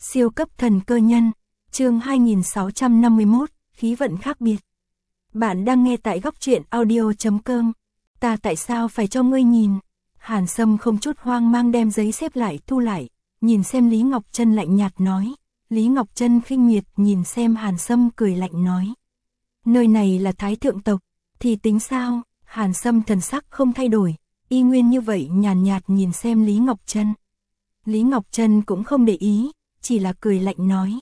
Siêu cấp thần cơ nhân, chương 2651, khí vận khác biệt. Bạn đang nghe tại góc truyện audio.com. Ta tại sao phải cho ngươi nhìn? Hàn Sâm không chút hoang mang đem giấy xếp lại thu lại, nhìn xem Lý Ngọc Trân lạnh nhạt nói. Lý Ngọc Trân khinh miệt nhìn xem Hàn Sâm cười lạnh nói. Nơi này là Thái Thượng tộc, thì tính sao? Hàn Sâm thần sắc không thay đổi, y nguyên như vậy nhàn nhạt nhìn xem Lý Ngọc Trân. Lý Ngọc Trân cũng không để ý, chỉ là cười lạnh nói.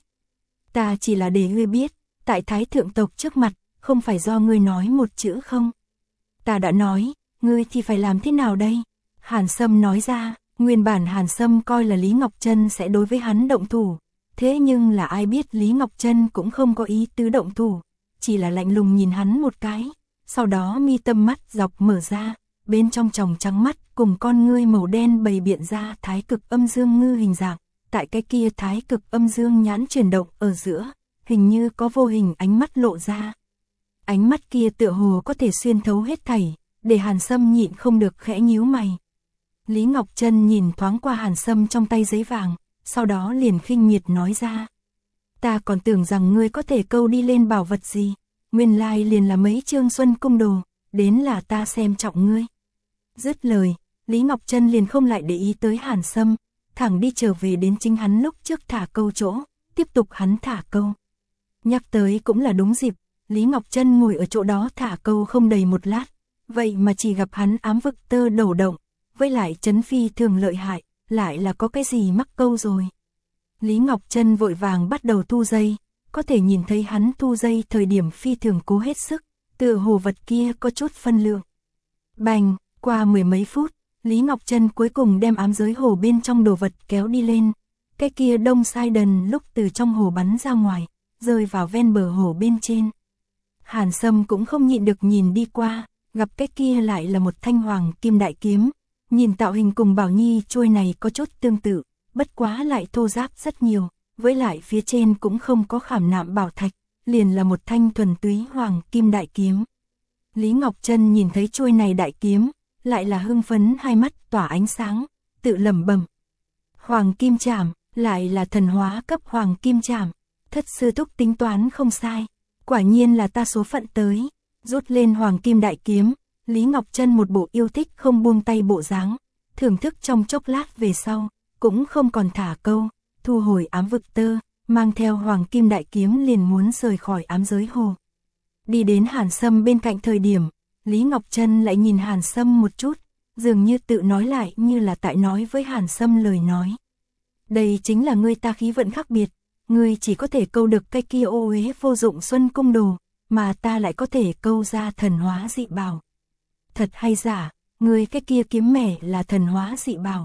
Ta chỉ là để ngươi biết, tại Thái Thượng tộc trước mặt, không phải do ngươi nói một chữ không. Ta đã nói, ngươi thì phải làm thế nào đây? Hàn Sâm nói ra, nguyên bản Hàn Sâm coi là Lý Ngọc Trân sẽ đối với hắn động thủ. Thế nhưng là ai biết Lý Ngọc Trân cũng không có ý tứ động thủ, chỉ là lạnh lùng nhìn hắn một cái. Sau đó mi tâm mắt dọc mở ra, bên trong tròng trắng mắt cùng con ngươi màu đen bày biện ra thái cực âm dương ngư hình dạng. Tại cái kia thái cực âm dương nhãn chuyển động ở giữa, hình như có vô hình ánh mắt lộ ra. Ánh mắt kia tựa hồ có thể xuyên thấu hết thảy, để Hàn Sâm nhịn không được khẽ nhíu mày. Lý Ngọc Trân nhìn thoáng qua Hàn Sâm trong tay giấy vàng, sau đó liền khinh miệt nói ra. Ta còn tưởng rằng ngươi có thể câu đi lên bảo vật gì, nguyên lai liền là mấy chương xuân cung đồ, đến là ta xem trọng ngươi. Dứt lời, Lý Ngọc Trân liền không lại để ý tới Hàn Sâm, thẳng đi trở về đến chính hắn lúc trước thả câu chỗ, tiếp tục hắn thả câu. Nhắc tới cũng là đúng dịp, Lý Ngọc Trân ngồi ở chỗ đó thả câu không đầy một lát, vậy mà chỉ gặp hắn ám vực tơ đổ động, với lại chấn phi thường lợi hại, lại là có cái gì mắc câu rồi. Lý Ngọc Trân vội vàng bắt đầu thu dây, có thể nhìn thấy hắn thu dây thời điểm phi thường cố hết sức, tựa hồ vật kia có chút phân lượng. Bành, qua mười mấy phút, Lý Ngọc Trân cuối cùng đem ám giới hồ bên trong đồ vật kéo đi lên, cái kia đông sai đần lúc từ trong hồ bắn ra ngoài, rơi vào ven bờ hồ bên trên. Hàn Sâm cũng không nhịn được nhìn đi qua, gặp cái kia lại là một thanh hoàng kim đại kiếm, nhìn tạo hình cùng Bảo Nhi trôi này có chút tương tự, bất quá lại thô ráp rất nhiều, với lại phía trên cũng không có khảm nạm bảo thạch, liền là một thanh thuần túy hoàng kim đại kiếm. Lý Ngọc Trân nhìn thấy trôi này đại kiếm, lại là hưng phấn hai mắt tỏa ánh sáng, tự lẩm bẩm. Hoàng kim trảm, lại là thần hóa cấp hoàng kim trảm, thất sư thúc tính toán không sai, quả nhiên là ta số phận tới. Rút lên hoàng kim đại kiếm, Lý Ngọc Trân một bộ yêu thích không buông tay bộ dáng, thưởng thức trong chốc lát về sau, cũng không còn thả câu, thu hồi ám vực tơ, mang theo hoàng kim đại kiếm liền muốn rời khỏi ám giới hồ. Đi đến Hàn Sâm bên cạnh thời điểm, Lý Ngọc Trân lại nhìn Hàn Sâm một chút, dường như tự nói lại như là tại nói với Hàn Sâm lời nói. Đây chính là ngươi ta khí vận khác biệt, ngươi chỉ có thể câu được cái kia ô uế vô dụng xuân cung đồ, mà ta lại có thể câu ra thần hóa dị bảo. Thật hay giả, ngươi cái kia kiếm mẻ là thần hóa dị bảo.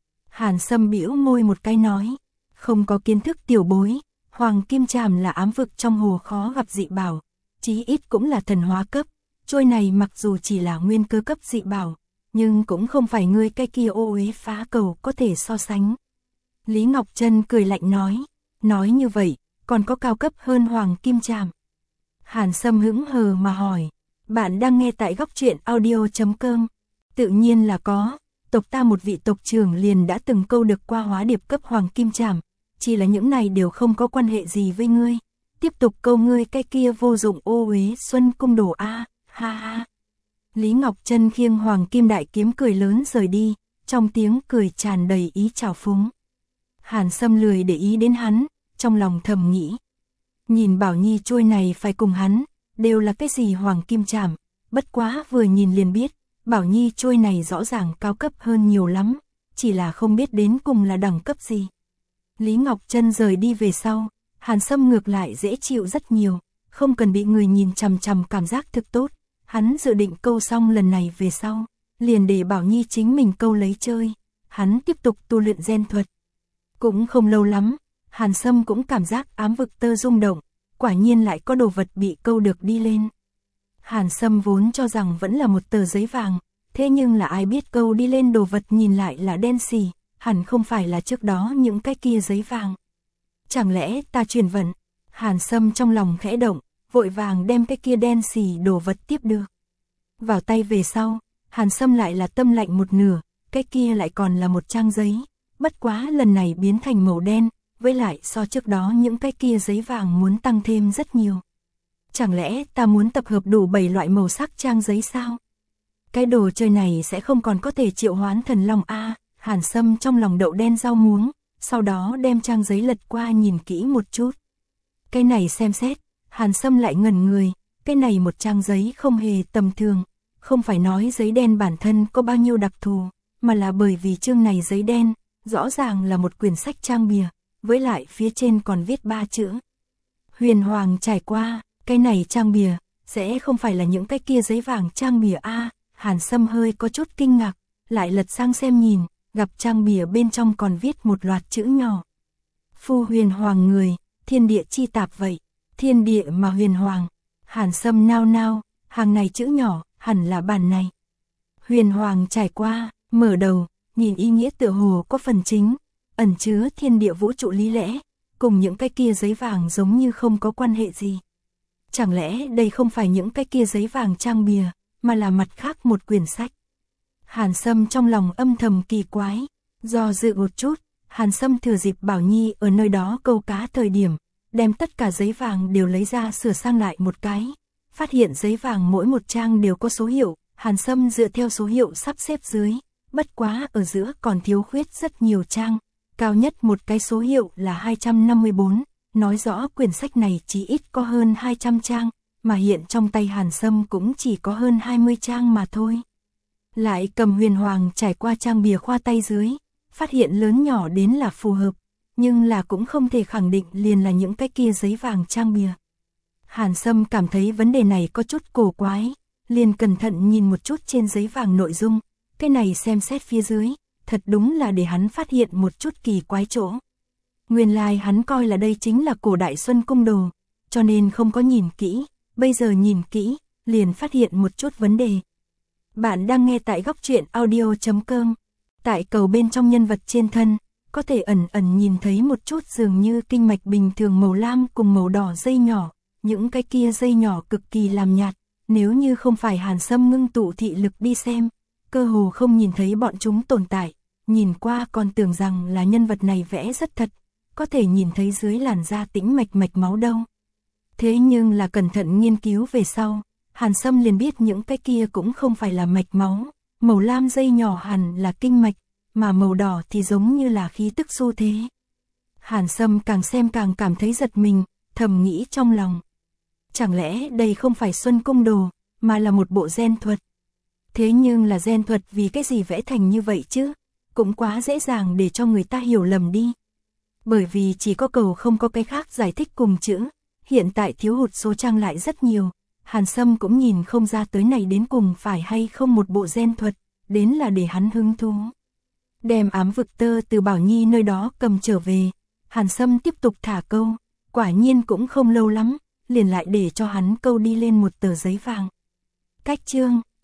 Hàn Sâm bĩu môi một cái nói, không có kiến thức tiểu bối, hoàng kim trảm là ám vực trong hồ khó gặp dị bảo, chí ít cũng là thần hóa cấp. Trôi này mặc dù chỉ là nguyên cơ cấp dị bảo, nhưng cũng không phải ngươi cái kia ô uế phá cầu có thể so sánh. Lý Ngọc Trân cười lạnh nói như vậy, còn có cao cấp hơn hoàng kim trảm. Hàn Sâm hững hờ mà hỏi, bạn đang nghe tại góc truyện audio.com, tự nhiên là có, tộc ta một vị tộc trưởng liền đã từng câu được qua hóa điệp cấp hoàng kim trảm, chỉ là những này đều không có quan hệ gì với ngươi, tiếp tục câu ngươi cái kia vô dụng ô uế xuân cung đồ a. Ha ha. Lý Ngọc Trân khiêng hoàng kim đại kiếm cười lớn rời đi, trong tiếng cười tràn đầy ý trào phúng. Hàn Sâm lười để ý đến hắn, trong lòng thầm nghĩ. Nhìn Bảo Nhi trôi này phải cùng hắn, đều là cái gì hoàng kim trảm, bất quá vừa nhìn liền biết, Bảo Nhi trôi này rõ ràng cao cấp hơn nhiều lắm, chỉ là không biết đến cùng là đẳng cấp gì. Lý Ngọc Trân rời đi về sau, Hàn Sâm ngược lại dễ chịu rất nhiều, không cần bị người nhìn chằm chằm cảm giác thực tốt. Hắn dự định câu xong lần này về sau, liền để Bảo Nhi chính mình câu lấy chơi, hắn tiếp tục tu luyện gen thuật. Cũng không lâu lắm, Hàn Sâm cũng cảm giác ám vực tơ rung động, quả nhiên lại có đồ vật bị câu được đi lên. Hàn Sâm vốn cho rằng vẫn là một tờ giấy vàng, thế nhưng là ai biết câu đi lên đồ vật nhìn lại là đen xì, hẳn không phải là trước đó những cái kia giấy vàng. Chẳng lẽ ta truyền vận? Hàn Sâm trong lòng khẽ động, vội vàng đem cái kia đen xì đồ vật tiếp được. Vào tay về sau, Hàn Sâm lại là tâm lạnh một nửa, cái kia lại còn là một trang giấy, bất quá lần này biến thành màu đen, với lại so trước đó những cái kia giấy vàng muốn tăng thêm rất nhiều. Chẳng lẽ ta muốn tập hợp đủ 7 loại màu sắc trang giấy sao? Cái đồ chơi này sẽ không còn có thể triệu hoán thần long a. Hàn Sâm trong lòng đậu đen rau muống, sau đó đem trang giấy lật qua nhìn kỹ một chút. Cái này xem xét, Hàn Sâm lại ngẩn người, cái này một trang giấy không hề tầm thường, không phải nói giấy đen bản thân có bao nhiêu đặc thù, mà là bởi vì chương này giấy đen, rõ ràng là một quyển sách trang bìa, với lại phía trên còn viết 3 chữ. Huyền Hoàng trải qua, cái này trang bìa, sẽ không phải là những cái kia giấy vàng trang bìa a. Hàn Sâm hơi có chút kinh ngạc, lại lật sang xem nhìn, gặp trang bìa bên trong còn viết một loạt chữ nhỏ. Phu Huyền Hoàng người, thiên địa chi tạp vậy, thiên địa mà huyền hoàng. Hàn Sâm nao nao, hàng này chữ nhỏ, hẳn là bản này. Huyền Hoàng trải qua, mở đầu, nhìn ý nghĩa tựa hồ có phần chính, ẩn chứa thiên địa vũ trụ lý lẽ, cùng những cái kia giấy vàng giống như không có quan hệ gì. Chẳng lẽ đây không phải những cái kia giấy vàng trang bìa, mà là mặt khác một quyển sách? Hàn Sâm trong lòng âm thầm kỳ quái, do dự một chút, Hàn Sâm thừa dịp Bảo Nhi ở nơi đó câu cá thời điểm, đem tất cả giấy vàng đều lấy ra sửa sang lại một cái, phát hiện giấy vàng mỗi một trang đều có số hiệu, Hàn Sâm dựa theo số hiệu sắp xếp dưới, bất quá ở giữa còn thiếu khuyết rất nhiều trang, cao nhất một cái số hiệu là 254, nói rõ quyển sách này chỉ ít có hơn 200 trang, mà hiện trong tay Hàn Sâm cũng chỉ có hơn 20 trang mà thôi. Lại cầm Huyền Hoàng trải qua trang bìa khoa tay dưới, phát hiện lớn nhỏ đến là phù hợp, nhưng là cũng không thể khẳng định liền là những cái kia giấy vàng trang bìa. Hàn Sâm cảm thấy vấn đề này có chút cổ quái, liền cẩn thận nhìn một chút trên giấy vàng nội dung, cái này xem xét phía dưới, thật đúng là để hắn phát hiện một chút kỳ quái chỗ. Nguyên lai hắn coi là đây chính là cổ đại Xuân Cung đồ, cho nên không có nhìn kỹ, bây giờ nhìn kỹ, liền phát hiện một chút vấn đề. Bạn đang nghe tại góc truyện audio.com. Tại cầu bên trong nhân vật trên thân, có thể ẩn ẩn nhìn thấy một chút dường như kinh mạch bình thường màu lam cùng màu đỏ dây nhỏ, những cái kia dây nhỏ cực kỳ làm nhạt, nếu như không phải Hàn Sâm ngưng tụ thị lực đi xem, cơ hồ không nhìn thấy bọn chúng tồn tại, nhìn qua còn tưởng rằng là nhân vật này vẽ rất thật, có thể nhìn thấy dưới làn da tĩnh mạch mạch máu đâu. Thế nhưng là cẩn thận nghiên cứu về sau, Hàn Sâm liền biết những cái kia cũng không phải là mạch máu, màu lam dây nhỏ hẳn là kinh mạch, mà màu đỏ thì giống như là khí tức xu thế. Hàn Sâm càng xem càng cảm thấy giật mình, thầm nghĩ trong lòng. Chẳng lẽ đây không phải Xuân Cung đồ, mà là một bộ gen thuật? Thế nhưng là gen thuật vì cái gì vẽ thành như vậy chứ? Cũng quá dễ dàng để cho người ta hiểu lầm đi. Bởi vì chỉ có cầu không có cái khác giải thích cùng chữ, hiện tại thiếu hụt số trang lại rất nhiều. Hàn Sâm cũng nhìn không ra tới này đến cùng phải hay không một bộ gen thuật, đến là để hắn hứng thú. Đem ám vực tơ từ Bảo Nhi nơi đó cầm trở về, Hàn Sâm tiếp tục thả câu, quả nhiên cũng không lâu lắm, liền lại để cho hắn câu đi lên một tờ giấy vàng. Cách chương